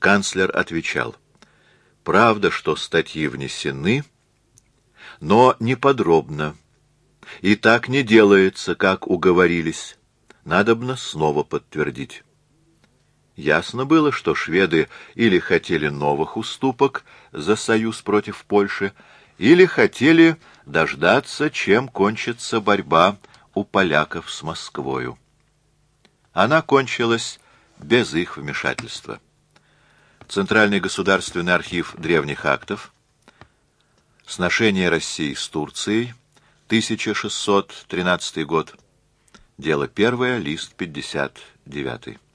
Канцлер отвечал: правда, что статьи внесены, но не подробно, и так не делается, как уговорились. Надобно снова подтвердить. Ясно было, что шведы или хотели новых уступок за союз против Польши, или хотели дождаться, чем кончится борьба у поляков с Москвою. Она кончилась без их вмешательства. Центральный государственный архив древних актов. Сношение России с Турцией. 1613 год. Дело 1, лист 59.